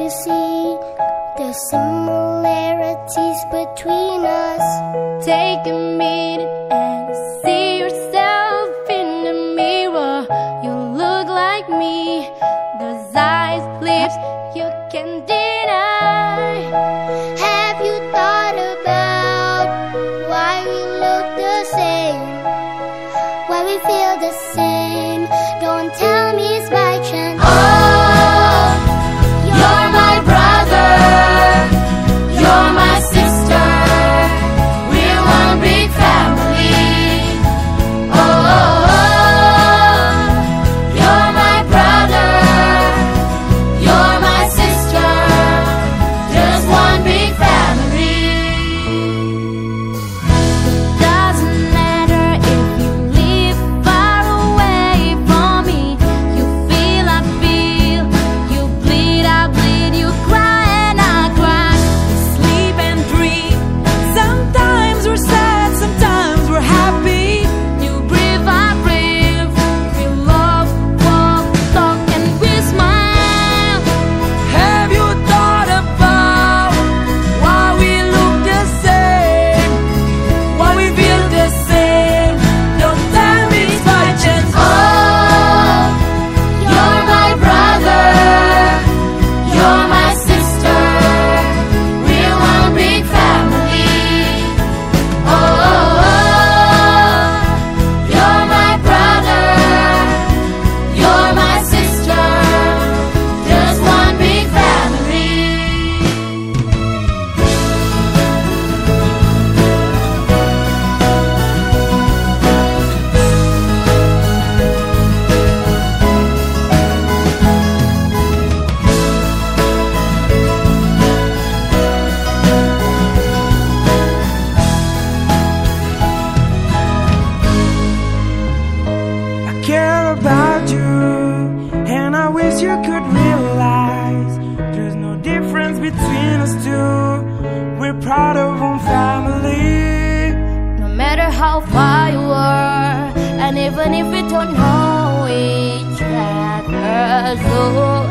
you see the similarities between us? Take a minute and see yourself in the mirror. You look like me. Those eyes, lips, you can deny. Have you thought about why we look the same? Why we feel the same? Don't tell me it's by chance. Oh, you're my brother, you're my sister, we're one big family. Oh, you're my brother, you're my sister, just one big family. Doesn't matter if you live far away from me. You feel, I feel, you bleed, I bleed, you cry and I cry. We sleep and dream. Sometimes we're sad, sometimes we're happy. You breathe, I breathe. We love, walk, talk, and we smile. Have you thought about why we look the same? Why we feel the same? Don't tell me it's by chance. Oh, you're my brother, you're my sister, we're one big family. Oh, you're my brother, you're my sister, just one big family. I care about you, and I wish you could realize there's no difference between us two. We're proud of one family. No matter how far you are, and even if we don't know each other, so